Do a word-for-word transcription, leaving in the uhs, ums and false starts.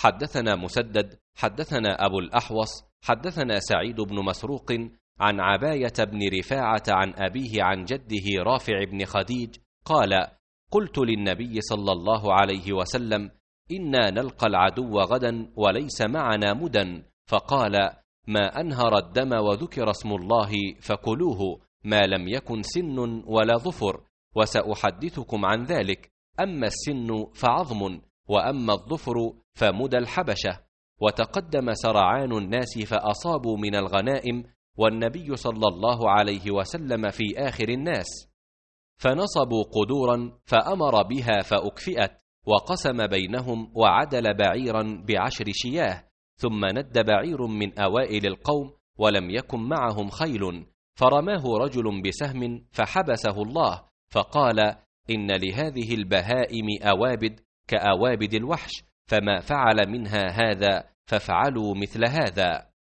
حدثنا مسدد حدثنا أبو الأحوص حدثنا سعيد بن مسروق عن عباية بن رفاعة عن أبيه عن جده رافع بن خديج قال: قلت للنبي صلى الله عليه وسلم: إنا نلقى العدو غدا وليس معنا مدى، فقال: ما أنهر الدم وذكر اسم الله فكلوه، ما لم يكن سن ولا ظفر، وسأحدثكم عن ذلك. أما السن فعظم، وأما الظفر فمدى الحبشة. وتقدم سرعان الناس فأصابوا من الغنائم، والنبي صلى الله عليه وسلم في آخر الناس، فنصبوا قدورا فأمر بها فأكفئت، وقسم بينهم وعدل بعيرا بعشر شياه، ثم ند بعير من أوائل القوم ولم يكن معهم خيل، فرماه رجل بسهم فحبسه الله، فقال: إن لهذه البهائم أوابد كأوابد الوحش، فما فعل منها هذا فافعلوا مثل هذا.